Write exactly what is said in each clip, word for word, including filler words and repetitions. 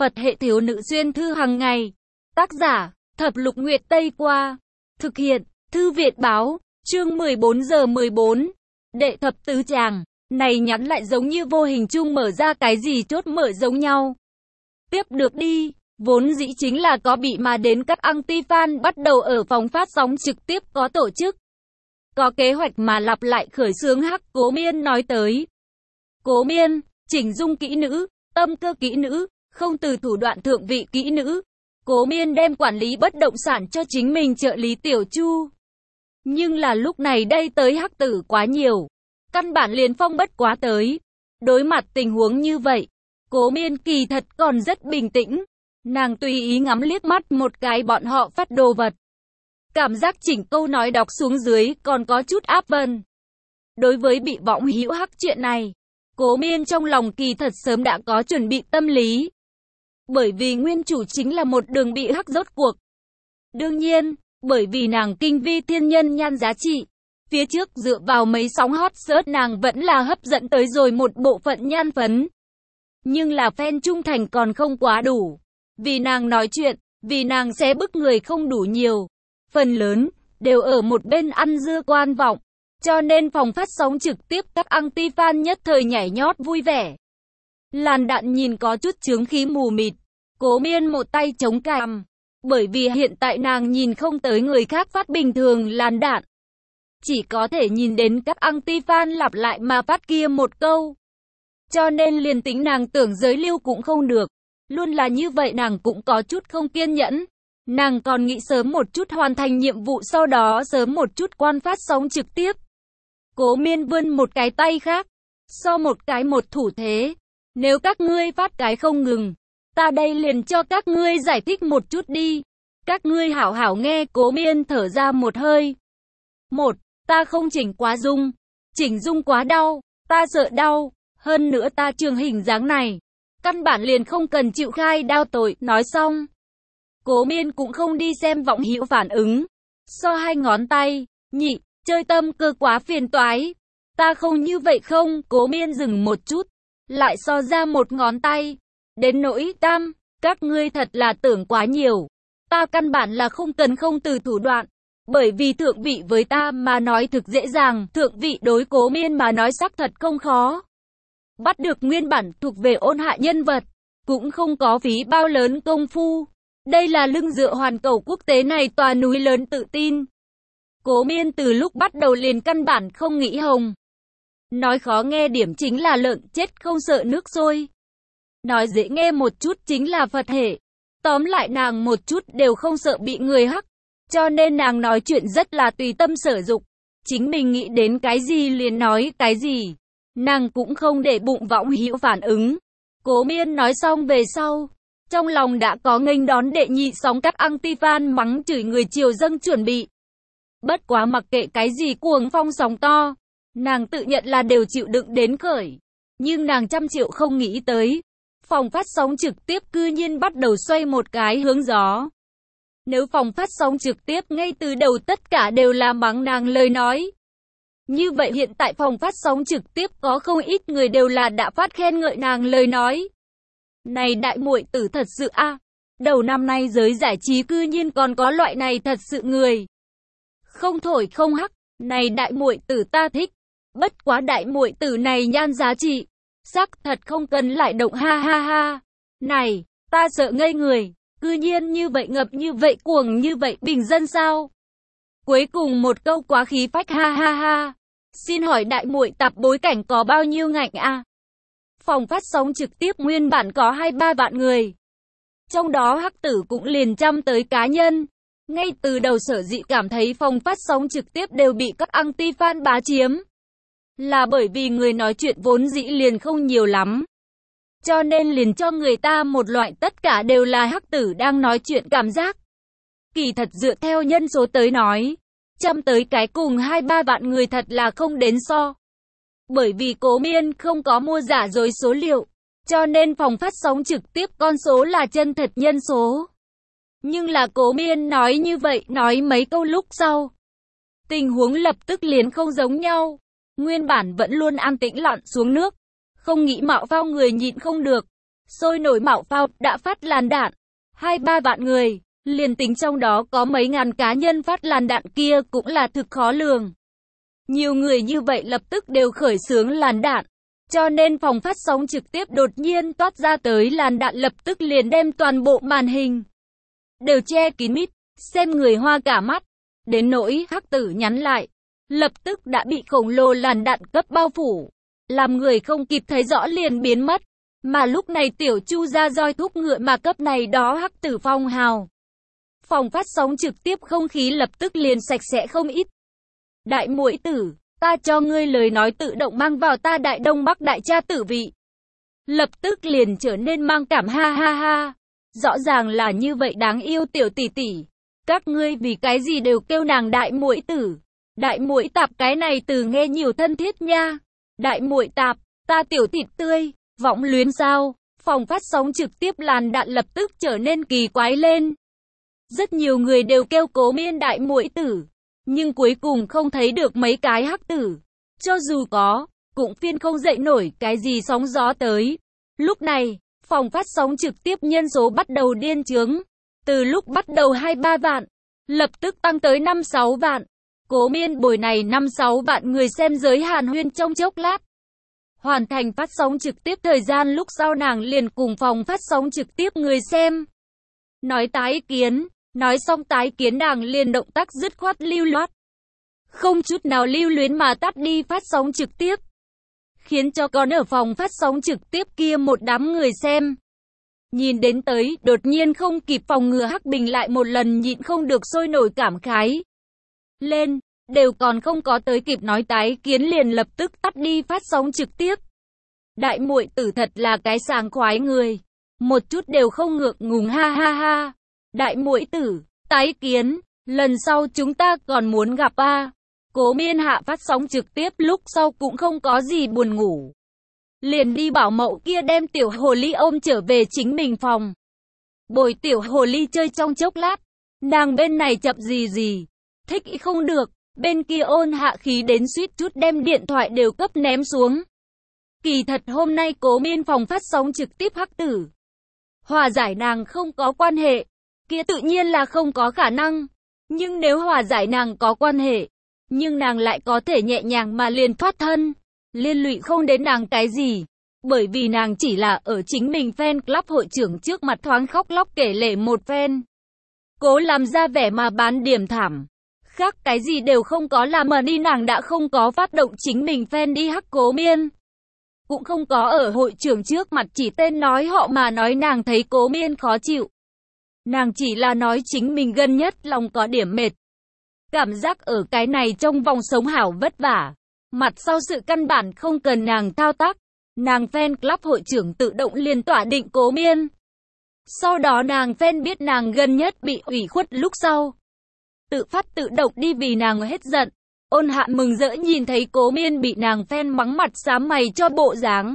Phật hệ thiếu nữ xuyên thư hàng ngày. Tác giả, Thập Lục Nguyệt Tây Qua. Thực hiện, Thư Viện Báo, chương mười bốn giờ mười bốn. Đệ thập tứ tràng, này nhắn lại giống như vô hình chung mở ra cái gì chốt mở giống nhau. Tiếp được đi, vốn dĩ chính là có bị mà đến các anti-fan bắt đầu ở phòng phát sóng trực tiếp có tổ chức. Có kế hoạch mà lặp lại khởi xướng hắc Cố Miên nói tới. Cố Miên, chỉnh dung kỹ nữ, tâm cơ kỹ nữ, không từ thủ đoạn thượng vị kỹ nữ. Cố Miên đem quản lý bất động sản cho chính mình trợ lý Tiểu Chu. Nhưng là lúc này đây tới hắc tử quá nhiều. Căn bản liền phong bất quá tới. Đối mặt tình huống như vậy, Cố Miên kỳ thật còn rất bình tĩnh. Nàng tùy ý ngắm liếc mắt một cái bọn họ phát đồ vật. Cảm giác chỉnh câu nói đọc xuống dưới còn có chút áp vân. Đối với bị võng hữu hắc chuyện này, Cố Miên trong lòng kỳ thật sớm đã có chuẩn bị tâm lý. Bởi vì nguyên chủ chính là một đường bị hắc rốt cuộc. Đương nhiên, bởi vì nàng kinh vi thiên nhân nhan giá trị. Phía trước dựa vào mấy sóng hot search nàng vẫn là hấp dẫn tới rồi một bộ phận nhan phấn. Nhưng là fan trung thành còn không quá đủ. Vì nàng nói chuyện, vì nàng sẽ bức người không đủ nhiều. Phần lớn, đều ở một bên ăn dưa quan vọng. Cho nên phòng phát sóng trực tiếp các anti-fan nhất thời nhảy nhót vui vẻ. Làn đạn nhìn có chút chướng khí mù mịt. Cố Miên một tay chống cằm. Bởi vì hiện tại nàng nhìn không tới người khác phát bình thường làn đạn. Chỉ có thể nhìn đến các anti-fan lặp lại mà phát kia một câu. Cho nên liền tính nàng tưởng giới lưu cũng không được. Luôn là như vậy nàng cũng có chút không kiên nhẫn. Nàng còn nghĩ sớm một chút hoàn thành nhiệm vụ sau đó sớm một chút quan phát sóng trực tiếp. Cố Miên vươn một cái tay khác. So một cái một thủ thế. Nếu các ngươi phát cái không ngừng, ta đây liền cho các ngươi giải thích một chút đi. Các ngươi hảo hảo nghe. Cố Miên thở ra một hơi. Một, ta không chỉnh quá dung. Chỉnh dung quá đau. Ta sợ đau. Hơn nữa ta trường hình dáng này. Căn bản liền không cần chịu khai đao tội. Nói xong, Cố Miên cũng không đi xem vọng hữu phản ứng. So hai ngón tay. Nhị, chơi tâm cơ quá phiền toái. Ta không như vậy không. Cố Miên dừng một chút. Lại so ra một ngón tay. Đến nỗi tam, các ngươi thật là tưởng quá nhiều. Ta căn bản là không cần không từ thủ đoạn. Bởi vì thượng vị với ta mà nói thực dễ dàng. Thượng vị đối Cố Miên mà nói xác thật không khó. Bắt được nguyên bản thuộc về ôn hạ nhân vật. Cũng không có phí bao lớn công phu. Đây là lưng dựa hoàn cầu quốc tế này tòa núi lớn tự tin. Cố Miên từ lúc bắt đầu liền căn bản không nghĩ hồng. Nói khó nghe điểm chính là lợn chết không sợ nước sôi. Nói dễ nghe một chút chính là Phật hệ. Tóm lại nàng một chút đều không sợ bị người hắc. Cho nên nàng nói chuyện rất là tùy tâm sở dục. Chính mình nghĩ đến cái gì liền nói cái gì. Nàng cũng không để bụng võng hữu phản ứng. Cố Miên nói xong về sau. Trong lòng đã có nghênh đón đệ nhị sóng các anti-fan mắng chửi người triều dâng chuẩn bị. Bất quá mặc kệ cái gì cuồng phong sóng to. Nàng tự nhận là đều chịu đựng đến khởi. Nhưng nàng trăm triệu không nghĩ tới. Phòng phát sóng trực tiếp cư nhiên bắt đầu xoay một cái hướng gió. Nếu phòng phát sóng trực tiếp ngay từ đầu tất cả đều là mắng nàng lời nói. Như vậy hiện tại phòng phát sóng trực tiếp có không ít người đều là đã phát khen ngợi nàng lời nói. Này đại muội tử thật sự a à, đầu năm nay giới giải trí cư nhiên còn có loại này thật sự người. Không thổi không hắc, này đại muội tử ta thích. Bất quá đại muội tử này nhan giá trị. Sắc thật không cần lại động ha ha ha. Này, ta sợ ngây người. Cư nhiên như vậy ngập như vậy cuồng như vậy bình dân sao? Cuối cùng một câu quá khí phách ha ha ha. Xin hỏi đại muội tập bối cảnh có bao nhiêu ngạnh a? À? Phòng phát sóng trực tiếp nguyên bản có hai ba vạn người. Trong đó hắc tử cũng liền trăm tới cá nhân. Ngay từ đầu sở dĩ cảm thấy phòng phát sóng trực tiếp đều bị các anti-fan bá chiếm. Là bởi vì người nói chuyện vốn dĩ liền không nhiều lắm. Cho nên liền cho người ta một loại tất cả đều là hắc tử đang nói chuyện cảm giác. Kỳ thật dựa theo nhân số tới nói. Trăm tới cái cùng hai ba vạn người thật là không đến so. Bởi vì Cố Miên không có mua giả dối số liệu. Cho nên phòng phát sóng trực tiếp con số là chân thật nhân số. Nhưng là Cố Miên nói như vậy nói mấy câu lúc sau. Tình huống lập tức liền không giống nhau. Nguyên bản vẫn luôn an tĩnh lặn xuống nước. Không nghĩ mạo phao người nhịn không được. sôi nổi mạo phao, đã phát làn đạn. Hai ba vạn người, liền tính trong đó có mấy ngàn cá nhân phát làn đạn kia cũng là thực khó lường. Nhiều người như vậy lập tức đều khởi xướng làn đạn. Cho nên phòng phát sóng trực tiếp đột nhiên toát ra tới làn đạn lập tức liền đem toàn bộ màn hình đều che kín mít, xem người hoa cả mắt. Đến nỗi Hắc Tử nhắn lại, lập tức đã bị khổng lồ làn đạn cấp bao phủ, làm người không kịp thấy rõ liền biến mất. Mà lúc này Tiểu Chu ra roi thúc ngựa mà cấp này đó Hắc Tử phong hào. Phòng phát sóng trực tiếp không khí lập tức liền sạch sẽ không ít. Đại muội tử, ta cho ngươi lời nói tự động mang vào ta Đại Đông Bắc đại cha tử vị. Lập tức liền trở nên mang cảm, ha ha ha. Rõ ràng là như vậy đáng yêu tiểu tỷ tỷ. Các ngươi vì cái gì đều kêu nàng đại muội tử. Đại muội tạp cái này từ nghe nhiều thân thiết nha. Đại muội tạp, ta tiểu thịt tươi, võng luyến sao. Phòng phát sóng trực tiếp làn đạn lập tức trở nên kỳ quái lên. Rất nhiều người đều kêu Cố Miên đại muội tử. Nhưng cuối cùng không thấy được mấy cái hắc tử. Cho dù có, cũng phiên không dậy nổi cái gì sóng gió tới. Lúc này, phòng phát sóng trực tiếp nhân số bắt đầu điên trướng. Từ lúc bắt đầu hai ba vạn, lập tức tăng tới năm sáu vạn. Cố Miên bồi này năm sáu vạn người xem giới hàn huyên trong chốc lát. Hoàn thành phát sóng trực tiếp thời gian lúc sau nàng liền cùng phòng phát sóng trực tiếp người xem. Nói tái kiến. Nói xong tái kiến nàng liền động tác dứt khoát lưu loát. Không chút nào lưu luyến mà tắt đi phát sóng trực tiếp. Khiến cho còn ở phòng phát sóng trực tiếp kia một đám người xem. Nhìn đến tới, đột nhiên không kịp phòng ngừa Hắc Bình lại một lần nhịn không được sôi nổi cảm khái. Lên, đều còn không có tới kịp nói tái kiến liền lập tức tắt đi phát sóng trực tiếp. Đại muội tử thật là cái sảng khoái người. Một chút đều không ngượng ngùng, ha ha ha. Đại muội tử, tái kiến, lần sau chúng ta còn muốn gặp a. À. Cố Miên hạ phát sóng trực tiếp lúc sau cũng không có gì buồn ngủ. Liền đi bảo mẫu kia đem tiểu hồ ly ôm trở về chính mình phòng. Bồi tiểu hồ ly chơi trong chốc lát. Nàng bên này chậm gì gì. Thích ý không được. Bên kia ôn hạ khí đến suýt chút đem điện thoại đều cấp ném xuống. Kỳ thật hôm nay Cố Miên phòng phát sóng trực tiếp hắc tử. Hòa giải nàng không có quan hệ. Kia tự nhiên là không có khả năng. Nhưng nếu hòa giải nàng có quan hệ. Nhưng nàng lại có thể nhẹ nhàng mà liền thoát thân. Liên lụy không đến nàng cái gì. Bởi vì nàng chỉ là ở chính mình fan club hội trưởng trước mặt thoáng khóc lóc kể lể một fan. Cố làm ra vẻ mà bán điểm thảm. Khác cái gì đều không có làm mà đi, nàng đã không có phát động chính mình fan đi hắc Cố Miên. Cũng không có ở hội trưởng trước mặt chỉ tên nói họ mà nói nàng thấy Cố Miên khó chịu. Nàng chỉ là nói chính mình gần nhất lòng có điểm mệt. Cảm giác ở cái này trong vòng sống hảo vất vả. Mặt sau sự căn bản không cần nàng thao tác. Nàng fan club hội trưởng tự động liền tỏa định Cố Miên. Sau đó nàng fan biết nàng gần nhất bị ủy khuất lúc sau. Tự phát tự động đi vì nàng hết giận. Ôn hạ mừng rỡ nhìn thấy Cố Miên bị nàng fan mắng mặt xám mày cho bộ dáng.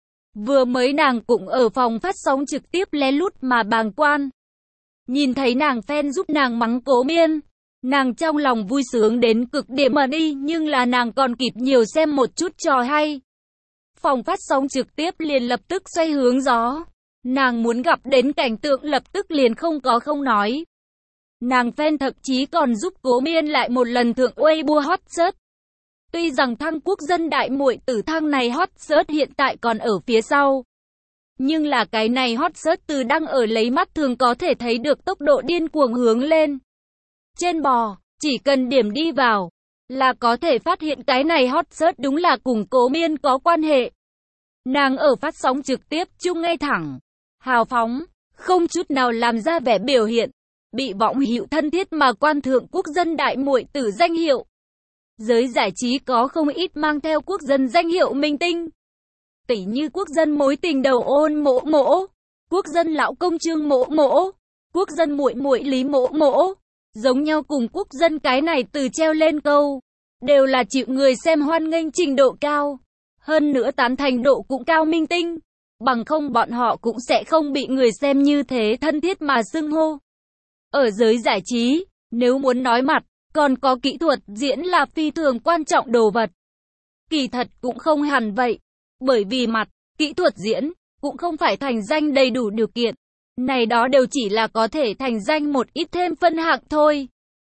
Vừa mới nàng cũng ở phòng phát sóng trực tiếp lén lút mà bàng quan. Nhìn thấy nàng fan giúp nàng mắng Cố Miên. Nàng trong lòng vui sướng đến cực điểm mà đi, nhưng là nàng còn kịp nhiều xem một chút trò hay. Phòng phát sóng trực tiếp liền lập tức xoay hướng gió. Nàng muốn gặp đến cảnh tượng lập tức liền không có không nói. Nàng fan thậm chí còn giúp Cố Miên lại một lần thượng Weibo hot search. Tuy rằng thăng quốc dân đại muội tử thăng này hot search hiện tại còn ở phía sau. Nhưng là cái này hot search từ đang ở lấy mắt thường có thể thấy được tốc độ điên cuồng hướng lên. Trên bò, chỉ cần điểm đi vào, là có thể phát hiện cái này hot search đúng là cùng Cố Miên có quan hệ. Nàng ở phát sóng trực tiếp chung ngay thẳng, hào phóng, không chút nào làm ra vẻ biểu hiện, bị vọng hiệu thân thiết mà quan thượng quốc dân đại muội tử danh hiệu. Giới giải trí có không ít mang theo quốc dân danh hiệu minh tinh. Tỷ như quốc dân mối tình đầu Ôn Mỗ Mỗ, quốc dân lão công Trương Mỗ Mỗ, quốc dân muội muội Lý Mỗ Mỗ. Giống nhau cùng quốc dân cái này từ treo lên câu, đều là chịu người xem hoan nghênh trình độ cao. Hơn nữa tán thành độ cũng cao minh tinh. Bằng không bọn họ cũng sẽ không bị người xem như thế thân thiết mà xưng hô. Ở giới giải trí, nếu muốn nói mặt, còn có kỹ thuật diễn là phi thường quan trọng đồ vật. Kỳ thật cũng không hẳn vậy. Bởi vì mặt, kỹ thuật diễn, cũng không phải thành danh đầy đủ điều kiện. Này đó đều chỉ là có thể thành danh một ít thêm phân hạng thôi.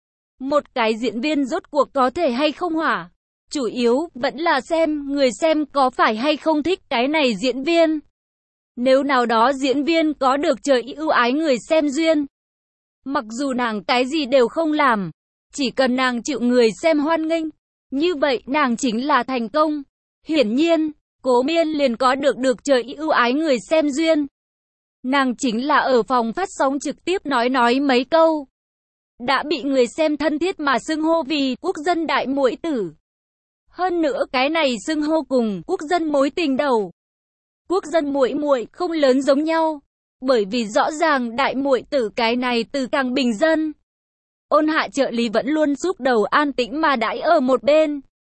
Một cái diễn viên rốt cuộc có thể hay không hỏa. Chủ yếu vẫn là xem người xem có phải hay không thích cái này diễn viên. Nếu nào đó diễn viên có được trời ưu ái người xem duyên, mặc dù nàng cái gì đều không làm, chỉ cần nàng chịu người xem hoan nghênh, như vậy nàng chính là thành công. Hiển nhiên, Cố Miên liền có được được trời ưu ái người xem duyên. Nàng chính là ở phòng phát sóng trực tiếp nói nói mấy câu, đã bị người xem thân thiết mà xưng hô vì quốc dân đại muội tử. Hơn nữa cái này xưng hô cùng quốc dân mối tình đầu, quốc dân muội muội không lớn giống nhau, bởi vì rõ ràng đại muội tử cái này từ càng bình dân. Ôn Hạ trợ lý vẫn luôn xúc đầu an tĩnh mà đãi ở một bên.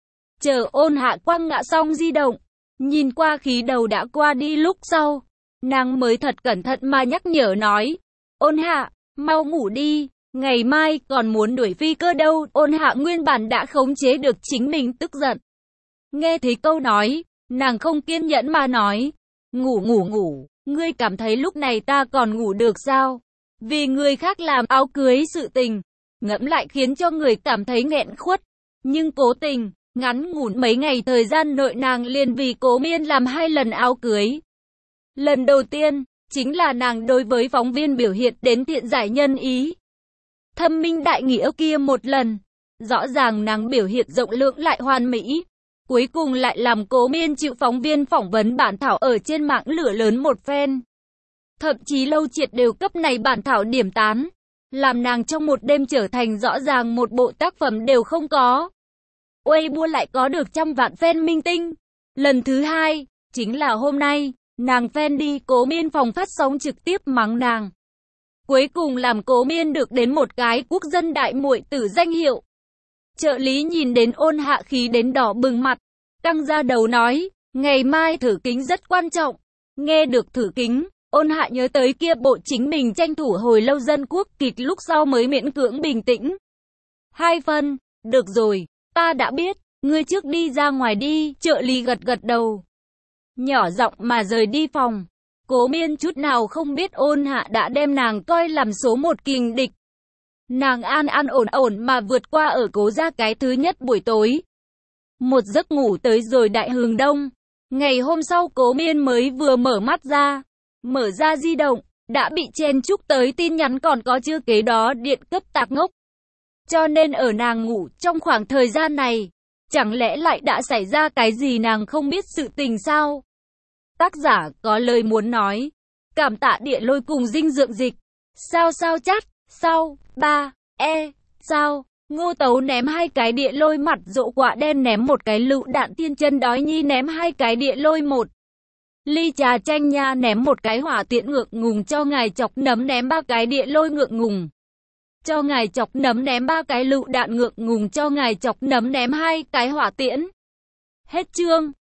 Chờ Ôn Hạ quăng ngã xong di động, nhìn qua khí đầu đã qua đi lúc sau, nàng mới thật cẩn thận mà nhắc nhở nói, Ôn Hạ, mau ngủ đi, ngày mai còn muốn đuổi phi cơ đâu. Ôn Hạ nguyên bản đã khống chế được chính mình tức giận. Nghe thấy câu nói, nàng không kiên nhẫn mà nói, ngủ ngủ ngủ, ngươi cảm thấy lúc này ta còn ngủ được sao? Vì người khác làm áo cưới sự tình, ngẫm lại khiến cho người cảm thấy nghẹn khuất. Nhưng cố tình, ngắn ngủn mấy ngày thời gian nội nàng liền vì Cố Miên làm hai lần áo cưới. Lần đầu tiên, chính là nàng đối với phóng viên biểu hiện đến thiện giải nhân ý. Thâm minh đại nghĩa kia một lần, rõ ràng nàng biểu hiện rộng lượng lại hoàn mỹ. Cuối cùng lại làm Cố Miên chịu phóng viên phỏng vấn bản thảo ở trên mạng lửa lớn một phen. Thậm chí Lâu Triệt đều cấp này bản thảo điểm tán, làm nàng trong một đêm trở thành rõ ràng một bộ tác phẩm đều không có. Weibo lại có được trăm vạn fan minh tinh. Lần thứ hai, chính là hôm nay, nàng fan đi Cố Miên phòng phát sóng trực tiếp mắng nàng. Cuối cùng làm Cố Miên được đến một cái quốc dân đại muội tử danh hiệu. Trợ lý nhìn đến Ôn Hạ khí đến đỏ bừng mặt, căng ra đầu nói, ngày mai thử kính rất quan trọng. Nghe được thử kính, Ôn Hạ nhớ tới kia bộ chính mình tranh thủ hồi lâu dân quốc kịch lúc sau mới miễn cưỡng bình tĩnh. Hai phân, được rồi, ta đã biết, ngươi trước đi ra ngoài đi. Trợ lý gật gật đầu, nhỏ giọng mà rời đi phòng. Cố Miên chút nào không biết Ôn Hạ đã đem nàng coi làm số một kình địch. Nàng an an ổn ổn mà vượt qua ở Cố gia cái thứ nhất buổi tối. Một giấc ngủ tới rồi đại hừng đông. Ngày hôm sau Cố Miên mới vừa mở mắt ra, mở ra di động, đã bị chen chúc tới tin nhắn còn có chưa kế đó điện cấp tạc ngốc. Cho nên ở nàng ngủ trong khoảng thời gian này, chẳng lẽ lại đã xảy ra cái gì nàng không biết sự tình sao? Tác giả có lời muốn nói. Cảm tạ Địa Lôi cùng dinh dưỡng dịch. Sao sao chát, sao, ba, e, sao, Ngô Tấu ném hai cái địa lôi mặt rộ quạ đen ném một cái lựu đạn tiên chân đói nhi ném hai cái địa lôi một. Ly trà chanh nha ném một cái hỏa tiễn ngượng ngùng cho ngài chọc nấm ném ba cái địa lôi ngượng ngùng. Cho ngài chọc nấm ném ba cái lựu đạn ngượng ngùng cho ngài chọc nấm ném hai cái hỏa tiễn. Hết chương.